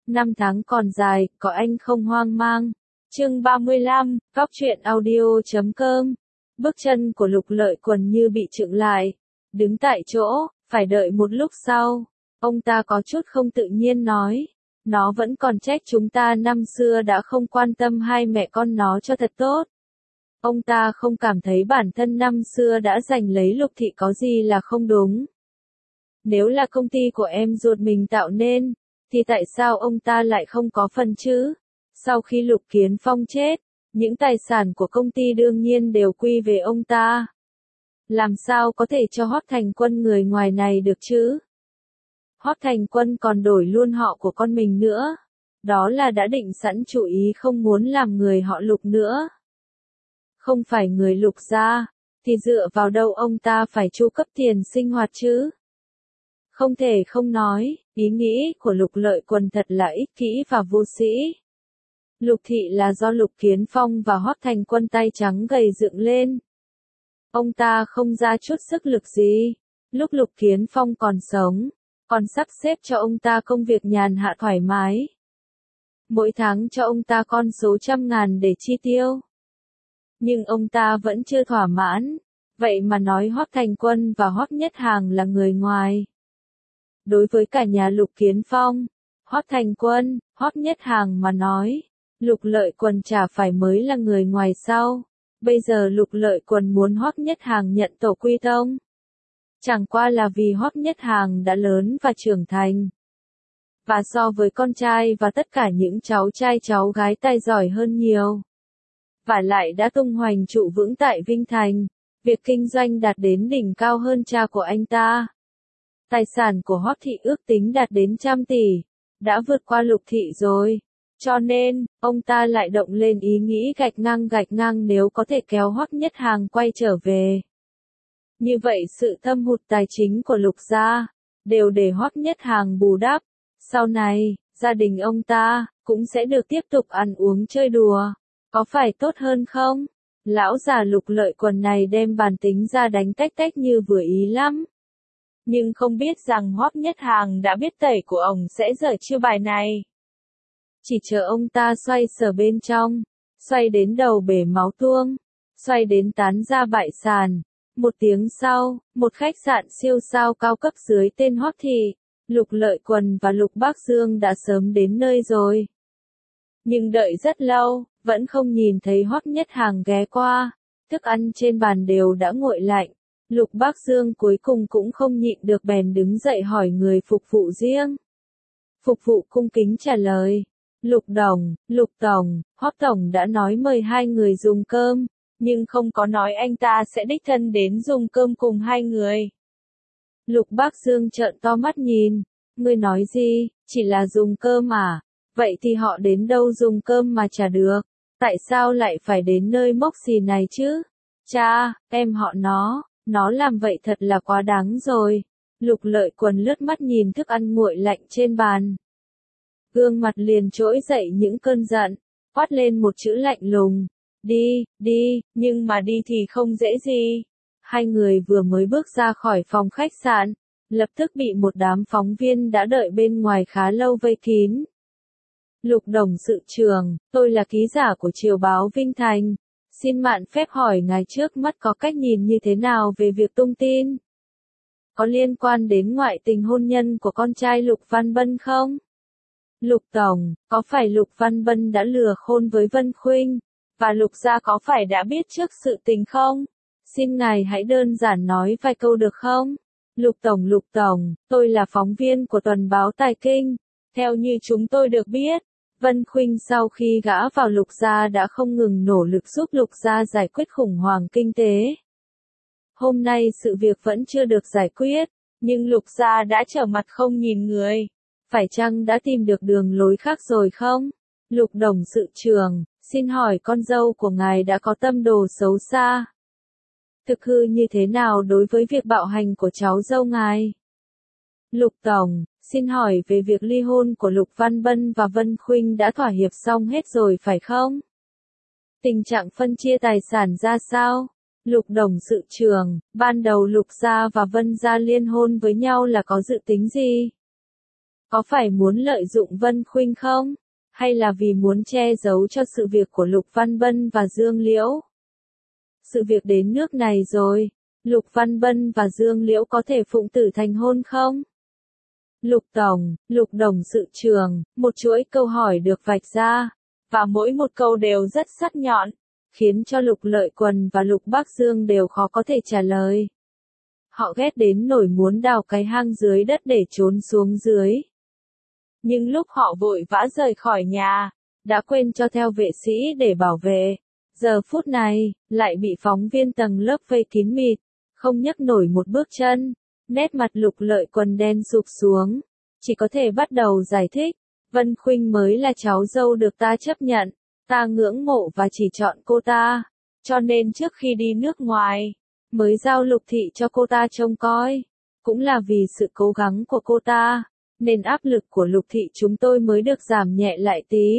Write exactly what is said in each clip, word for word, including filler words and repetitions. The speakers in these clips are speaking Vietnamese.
Năm tháng còn dài, có anh không hoang mang. Chương ba mươi lăm, Góc truyện audio chấm com. Bước chân của Lục Lợi Quần như bị chững lại, đứng tại chỗ, phải đợi một lúc sau. Ông ta có chút không tự nhiên nói, nó vẫn còn trách chúng ta năm xưa đã không quan tâm hai mẹ con nó cho thật tốt. Ông ta không cảm thấy bản thân năm xưa đã giành lấy Lục Thị có gì là không đúng. Nếu là công ty của em ruột mình tạo nên, thì tại sao ông ta lại không có phần chứ? Sau khi Lục Kiến Phong chết, những tài sản của công ty đương nhiên đều quy về ông ta. Làm sao có thể cho Hoắc Thành Quân người ngoài này được chứ? Hoắc Thành Quân còn đổi luôn họ của con mình nữa. Đó là đã định sẵn chủ ý không muốn làm người họ Lục nữa. Không phải người Lục gia, thì dựa vào đâu ông ta phải chu cấp tiền sinh hoạt chứ? Không thể không nói, ý nghĩ của Lục Lợi Quần thật là ích kỷ và vô sĩ. Lục Thị là do Lục Kiến Phong và Hoắc Thành Quân tay trắng gầy dựng lên. Ông ta không ra chút sức lực gì. Lúc Lục Kiến Phong còn sống, còn sắp xếp cho ông ta công việc nhàn hạ thoải mái. Mỗi tháng cho ông ta con số trăm ngàn để chi tiêu. Nhưng ông ta vẫn chưa thỏa mãn, vậy mà nói Hoắc Thành Quân và Hoắc Nhất Hàng là người ngoài. Đối với cả nhà Lục Kiến Phong, Hoắc Thành Quân, Hoắc Nhất Hàng mà nói, Lục Lợi Quần chả phải mới là người ngoài sau. Bây giờ Lục Lợi Quần muốn Hoắc Nhất Hàng nhận tổ quy tông. Chẳng qua là vì Hoắc Nhất Hàng đã lớn và trưởng thành. Và so với con trai và tất cả những cháu trai cháu gái tài giỏi hơn nhiều. Và lại đã tung hoành trụ vững tại Vinh Thành, việc kinh doanh đạt đến đỉnh cao hơn cha của anh ta. Tài sản của Hoắc Thị ước tính đạt đến trăm tỷ, đã vượt qua Lục Thị rồi. Cho nên, ông ta lại động lên ý nghĩ gạch ngang gạch ngang nếu có thể kéo Hoắc Nhất Hàng quay trở về. Như vậy sự thâm hụt tài chính của Lục gia, đều để Hoắc Nhất Hàng bù đắp. Sau này, gia đình ông ta, cũng sẽ được tiếp tục ăn uống chơi đùa. Có phải tốt hơn không? Lão già Lục Lợi Quần này đem bàn tính ra đánh tách tách như vừa ý lắm. Nhưng không biết rằng Hoắc Nhất Hàng đã biết tẩy của ông sẽ dở chiêu bài này. Chỉ chờ ông ta xoay sở bên trong, xoay đến đầu bể máu tuông, xoay đến tán ra bại sàn. Một tiếng sau, một khách sạn siêu sao cao cấp dưới tên Hoắc Thị, Lục Lợi Quần và Lục Bác Dương đã sớm đến nơi rồi. Nhưng đợi rất lâu, vẫn không nhìn thấy Hoắc Nhất Hàng ghé qua, thức ăn trên bàn đều đã nguội lạnh. Lục Bác Dương cuối cùng cũng không nhịn được bèn đứng dậy hỏi người phục vụ riêng. Phục vụ cung kính trả lời, Lục Đồng, Lục Tổng, Hoắc Tổng đã nói mời hai người dùng cơm, nhưng không có nói anh ta sẽ đích thân đến dùng cơm cùng hai người. Lục Bác Dương trợn to mắt nhìn, ngươi nói gì, chỉ là dùng cơm à? Vậy thì họ đến đâu dùng cơm mà chả được, tại sao lại phải đến nơi mốc xì này chứ? Cha, em họ nó, nó làm vậy thật là quá đáng rồi. Lục Lợi Quần lướt mắt nhìn thức ăn nguội lạnh trên bàn. Gương mặt liền trỗi dậy những cơn giận, quát lên một chữ lạnh lùng. Đi, đi, nhưng mà đi thì không dễ gì. Hai người vừa mới bước ra khỏi phòng khách sạn, lập tức bị một đám phóng viên đã đợi bên ngoài khá lâu vây kín. Lục Đồng sự trưởng, tôi là ký giả của Triều báo Vinh Thành. Xin mạn phép hỏi ngài trước mắt có cách nhìn như thế nào về việc tung tin? Có liên quan đến ngoại tình hôn nhân của con trai Lục Văn Bân không? Lục Tổng, có phải Lục Văn Bân đã lừa khôn với Vân Khuynh? Và Lục gia có phải đã biết trước sự tình không? Xin ngài hãy đơn giản nói vài câu được không? Lục Tổng Lục Tổng, tôi là phóng viên của tuần báo Tài Kinh. Theo như chúng tôi được biết, Vân Khuynh sau khi gã vào Lục gia đã không ngừng nỗ lực giúp Lục gia giải quyết khủng hoảng kinh tế. Hôm nay sự việc vẫn chưa được giải quyết, nhưng Lục gia đã trở mặt không nhìn người. Phải chăng đã tìm được đường lối khác rồi không? Lục Đồng sự trưởng, xin hỏi con dâu của ngài đã có tâm đồ xấu xa. Thực hư như thế nào đối với việc bạo hành của cháu dâu ngài? Lục Tổng, xin hỏi về việc ly hôn của Lục Văn Bân và Vân Khuynh đã thỏa hiệp xong hết rồi phải không? Tình trạng phân chia tài sản ra sao? Lục Đồng sự trưởng, ban đầu Lục gia và Vân gia liên hôn với nhau là có dự tính gì? Có phải muốn lợi dụng Vân Khuynh không? Hay là vì muốn che giấu cho sự việc của Lục Văn Bân và Dương Liễu? Sự việc đến nước này rồi, Lục Văn Bân và Dương Liễu có thể phụng tử thành hôn không? Lục Tổng, Lục Đồng Sự Trường, một chuỗi câu hỏi được vạch ra, và mỗi một câu đều rất sắc nhọn, khiến cho Lục Lợi Quần và Lục Bắc Dương đều khó có thể trả lời. Họ ghét đến nỗi muốn đào cái hang dưới đất để trốn xuống dưới. Nhưng lúc họ vội vã rời khỏi nhà, đã quên cho theo vệ sĩ để bảo vệ. Giờ phút này, lại bị phóng viên tầng lớp vây kín mịt, không nhấc nổi một bước chân. Nét mặt Lục Lợi Quần đen sụp xuống, chỉ có thể bắt đầu giải thích. Vân Khuynh mới là cháu dâu được ta chấp nhận, ta ngưỡng mộ và chỉ chọn cô ta, cho nên trước khi đi nước ngoài, mới giao Lục Thị cho cô ta trông coi. Cũng là vì sự cố gắng của cô ta, nên áp lực của Lục Thị chúng tôi mới được giảm nhẹ lại tí.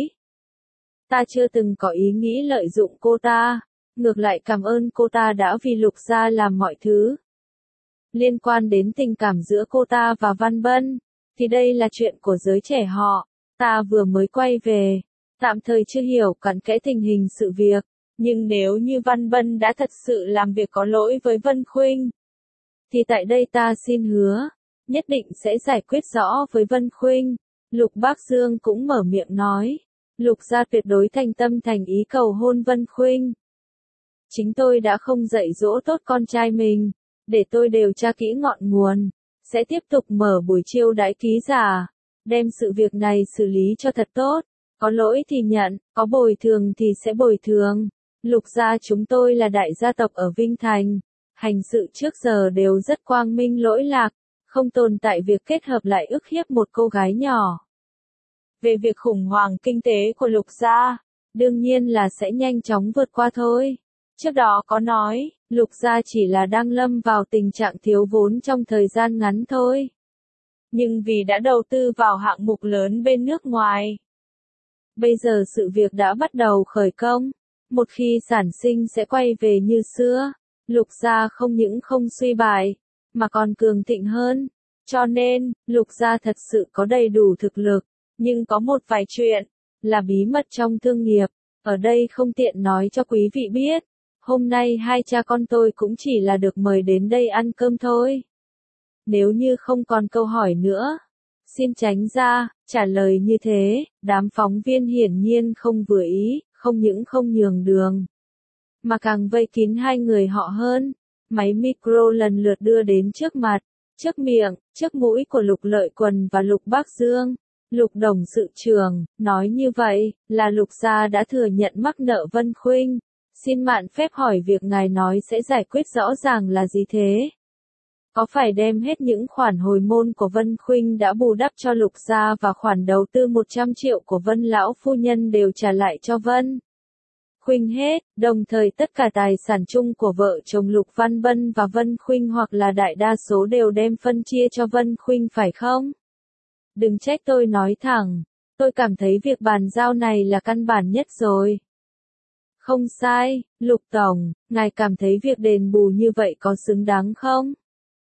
Ta chưa từng có ý nghĩ lợi dụng cô ta, ngược lại cảm ơn cô ta đã vì Lục gia làm mọi thứ. Liên quan đến tình cảm giữa cô ta và Văn Bân, thì đây là chuyện của giới trẻ họ. Ta vừa mới quay về, tạm thời chưa hiểu cặn kẽ tình hình sự việc, nhưng nếu như Văn Bân đã thật sự làm việc có lỗi với Vân Khuynh, thì tại đây ta xin hứa, nhất định sẽ giải quyết rõ với Vân Khuynh. Lục Bác Dương cũng mở miệng nói, Lục gia tuyệt đối thành tâm thành ý cầu hôn Vân Khuynh. Chính tôi đã không dạy dỗ tốt con trai mình, để tôi điều tra kỹ ngọn nguồn, sẽ tiếp tục mở buổi chiêu đãi ký giả, đem sự việc này xử lý cho thật tốt, có lỗi thì nhận, có bồi thường thì sẽ bồi thường. Lục gia chúng tôi là đại gia tộc ở Vinh Thành, hành sự trước giờ đều rất quang minh lỗi lạc, không tồn tại việc kết hợp lại ức hiếp một cô gái nhỏ. Về việc khủng hoảng kinh tế của Lục gia, đương nhiên là sẽ nhanh chóng vượt qua thôi. Trước đó có nói, Lục gia chỉ là đang lâm vào tình trạng thiếu vốn trong thời gian ngắn thôi. Nhưng vì đã đầu tư vào hạng mục lớn bên nước ngoài, bây giờ sự việc đã bắt đầu khởi công. Một khi sản sinh sẽ quay về như xưa, Lục gia không những không suy bại, mà còn cường thịnh hơn. Cho nên, Lục gia thật sự có đầy đủ thực lực, nhưng có một vài chuyện, là bí mật trong thương nghiệp, ở đây không tiện nói cho quý vị biết. Hôm nay hai cha con tôi cũng chỉ là được mời đến đây ăn cơm thôi. Nếu như không còn câu hỏi nữa, xin tránh ra. Trả lời như thế, đám phóng viên hiển nhiên không vừa ý, không những không nhường đường, mà càng vây kín hai người họ hơn. Máy micro lần lượt đưa đến trước mặt, trước miệng, trước mũi của Lục Lợi Quần và Lục Bác Dương. Lục Đồng Sự Trường, nói như vậy, là Lục gia đã thừa nhận mắc nợ Vân Khuynh. Xin mạn phép hỏi việc ngài nói sẽ giải quyết rõ ràng là gì thế? Có phải đem hết những khoản hồi môn của Vân Khuynh đã bù đắp cho Lục gia và khoản đầu tư một trăm triệu của Vân lão phu nhân đều trả lại cho Vân Khuynh hết, đồng thời tất cả tài sản chung của vợ chồng Lục Văn Bân và Vân Khuynh hoặc là đại đa số đều đem phân chia cho Vân Khuynh phải không? Đừng trách tôi nói thẳng, tôi cảm thấy việc bàn giao này là căn bản nhất rồi. Không sai, Lục Tổng, ngài cảm thấy việc đền bù như vậy có xứng đáng không?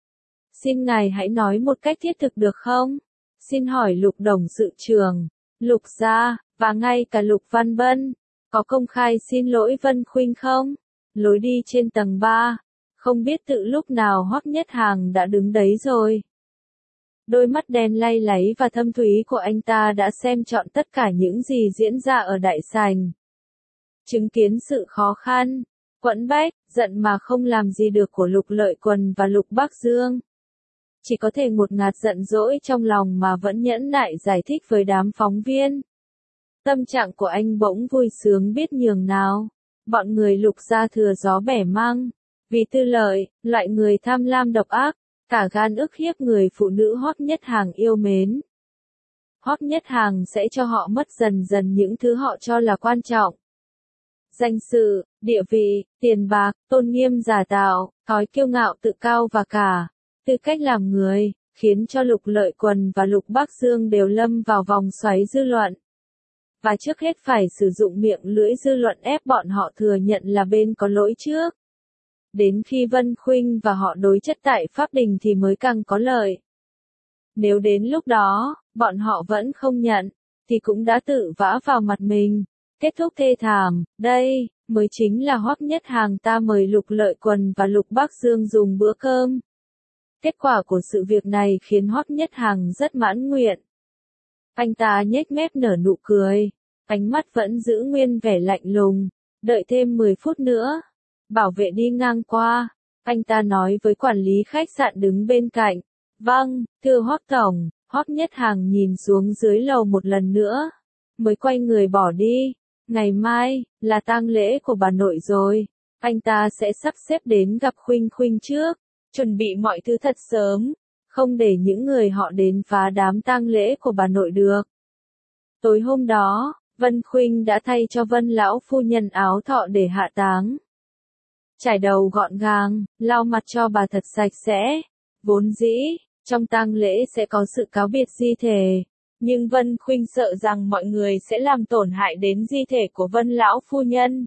Xin ngài hãy nói một cách thiết thực được không? Xin hỏi Lục Đồng Sự Trường, Lục gia, và ngay cả Lục Văn Bân, có công khai xin lỗi Vân Khuynh không? Lối đi trên tầng ba, không biết tự lúc nào Hoắc Nhất Hàng đã đứng đấy rồi. Đôi mắt đen lay láy và thâm thúy của anh ta đã xem trọn tất cả những gì diễn ra ở đại sảnh. Chứng kiến sự khó khăn, quẫn bách, giận mà không làm gì được của Lục Lợi Quần và Lục Bắc Dương. Chỉ có thể ngột ngạt giận dỗi trong lòng mà vẫn nhẫn nại giải thích với đám phóng viên. Tâm trạng của anh bỗng vui sướng biết nhường nào. Bọn người Lục gia thừa gió bẻ măng. Vì tư lợi, loại người tham lam độc ác, cả gan ức hiếp người phụ nữ Hoắc Nhất Hàng yêu mến. Hoắc Nhất Hàng sẽ cho họ mất dần dần những thứ họ cho là quan trọng. Danh dự, địa vị, tiền bạc, tôn nghiêm giả tạo, thói kiêu ngạo tự cao và cả tư cách làm người, khiến cho Lục Lợi Quần và Lục Bắc Dương đều lâm vào vòng xoáy dư luận. Và trước hết phải sử dụng miệng lưỡi dư luận ép bọn họ thừa nhận là bên có lỗi trước. Đến khi Vân Khuynh và họ đối chất tại Pháp Đình thì mới càng có lợi. Nếu đến lúc đó, bọn họ vẫn không nhận, thì cũng đã tự vã vào mặt mình. Kết thúc thê thảm, đây, mới chính là Hoắc Nhất Hàng ta mời Lục Lợi Quần và Lục Bác Dương dùng bữa cơm. Kết quả của sự việc này khiến Hoắc Nhất Hàng rất mãn nguyện. Anh ta nhếch mép nở nụ cười, ánh mắt vẫn giữ nguyên vẻ lạnh lùng, đợi thêm mười phút nữa. Bảo vệ đi ngang qua, anh ta nói với quản lý khách sạn đứng bên cạnh. Vâng, thưa Hoắc Tổng. Hoắc Nhất Hàng nhìn xuống dưới lầu một lần nữa, mới quay người bỏ đi. Ngày mai, là tang lễ của bà nội rồi, anh ta sẽ sắp xếp đến gặp Khuynh Khuynh trước, chuẩn bị mọi thứ thật sớm, không để những người họ đến phá đám tang lễ của bà nội được. Tối hôm đó, Vân Khuynh đã thay cho Vân lão phu nhân áo thọ để hạ táng. Trải đầu gọn gàng, lau mặt cho bà thật sạch sẽ, vốn dĩ trong tang lễ sẽ có sự cáo biệt di thể, nhưng Vân Khuynh sợ rằng mọi người sẽ làm tổn hại đến di thể của Vân lão phu nhân.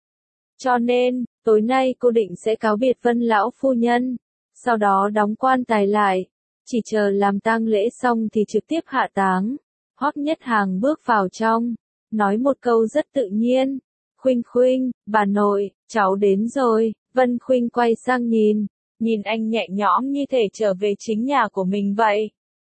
Cho nên, tối nay cô định sẽ cáo biệt Vân lão phu nhân, sau đó đóng quan tài lại, chỉ chờ làm tang lễ xong thì trực tiếp hạ táng. Hoắc Nhất Hàng bước vào trong, nói một câu rất tự nhiên, "Khuynh Khuynh, bà nội, cháu đến rồi." Vân Khuynh quay sang nhìn, nhìn anh nhẹ nhõm như thể trở về chính nhà của mình vậy.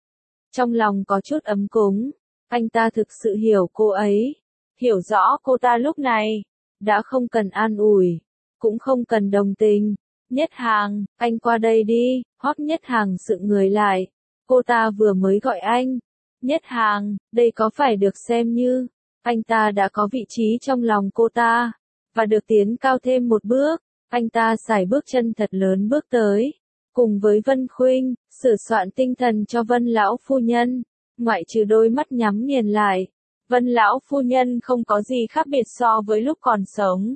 Trong lòng có chút ấm cúng, anh ta thực sự hiểu cô ấy, hiểu rõ cô ta lúc này, đã không cần an ủi, cũng không cần đồng tình. Nhất Hàng, anh qua đây đi. Hoắc Nhất Hàng sững người lại, cô ta vừa mới gọi anh. Nhất Hàng, đây có phải được xem như, anh ta đã có vị trí trong lòng cô ta, và được tiến cao thêm một bước. Anh ta sải bước chân thật lớn bước tới, cùng với Vân Khuynh, sửa soạn tinh thần cho Vân lão phu nhân, ngoại trừ đôi mắt nhắm nghiền lại. Vân lão phu nhân không có gì khác biệt so với lúc còn sống.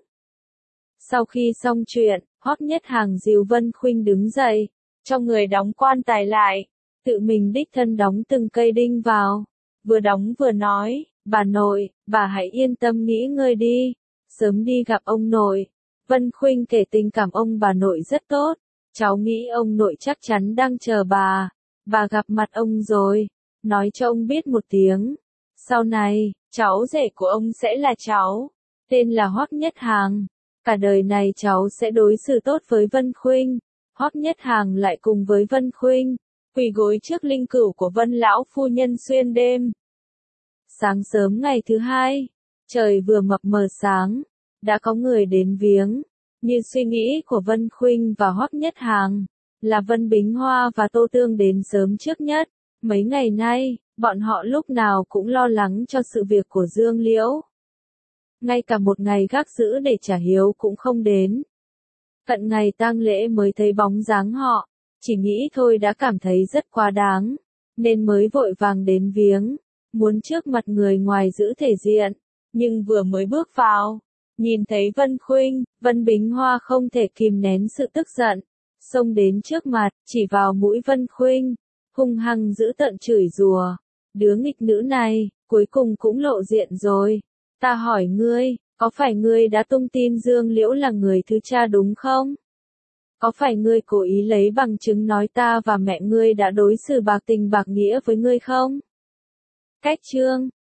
Sau khi xong chuyện, Hoắc Nhất Hàng dìu Vân Khuynh đứng dậy, cho người đóng quan tài lại, tự mình đích thân đóng từng cây đinh vào, vừa đóng vừa nói, "Bà nội, bà hãy yên tâm nghỉ ngơi đi, sớm đi gặp ông nội." Vân Khuynh kể tình cảm ông bà nội rất tốt, cháu nghĩ ông nội chắc chắn đang chờ bà, bà gặp mặt ông rồi, nói cho ông biết một tiếng. Sau này, cháu rể của ông sẽ là cháu, tên là Hoắc Nhất Hàng, cả đời này cháu sẽ đối xử tốt với Vân Khuynh. Hoắc Nhất Hàng lại cùng với Vân Khuynh, quỳ gối trước linh cữu của Vân lão phu nhân xuyên đêm. Sáng sớm ngày thứ hai, trời vừa mập mờ sáng, đã có người đến viếng. Như suy nghĩ của Vân Khuynh và Hoắc Nhất Hàng, là Vân Bính Hoa và Tô Tương đến sớm trước nhất. Mấy ngày nay, bọn họ lúc nào cũng lo lắng cho sự việc của Dương Liễu. Ngay cả một ngày gác giữ để trả hiếu cũng không đến. Cận ngày tang lễ mới thấy bóng dáng họ, chỉ nghĩ thôi đã cảm thấy rất quá đáng, nên mới vội vàng đến viếng, muốn trước mặt người ngoài giữ thể diện, nhưng vừa mới bước vào, nhìn thấy Vân Khuynh, Vân Bính Hoa không thể kìm nén sự tức giận, xông đến trước mặt, chỉ vào mũi Vân Khuynh, hung hăng dữ tợn chửi rủa, "Đứa nghịch nữ này, cuối cùng cũng lộ diện rồi. Ta hỏi ngươi, có phải ngươi đã tung tin Dương Liễu là người thứ cha đúng không? Có phải ngươi cố ý lấy bằng chứng nói ta và mẹ ngươi đã đối xử bạc tình bạc nghĩa với ngươi không?" Cách chương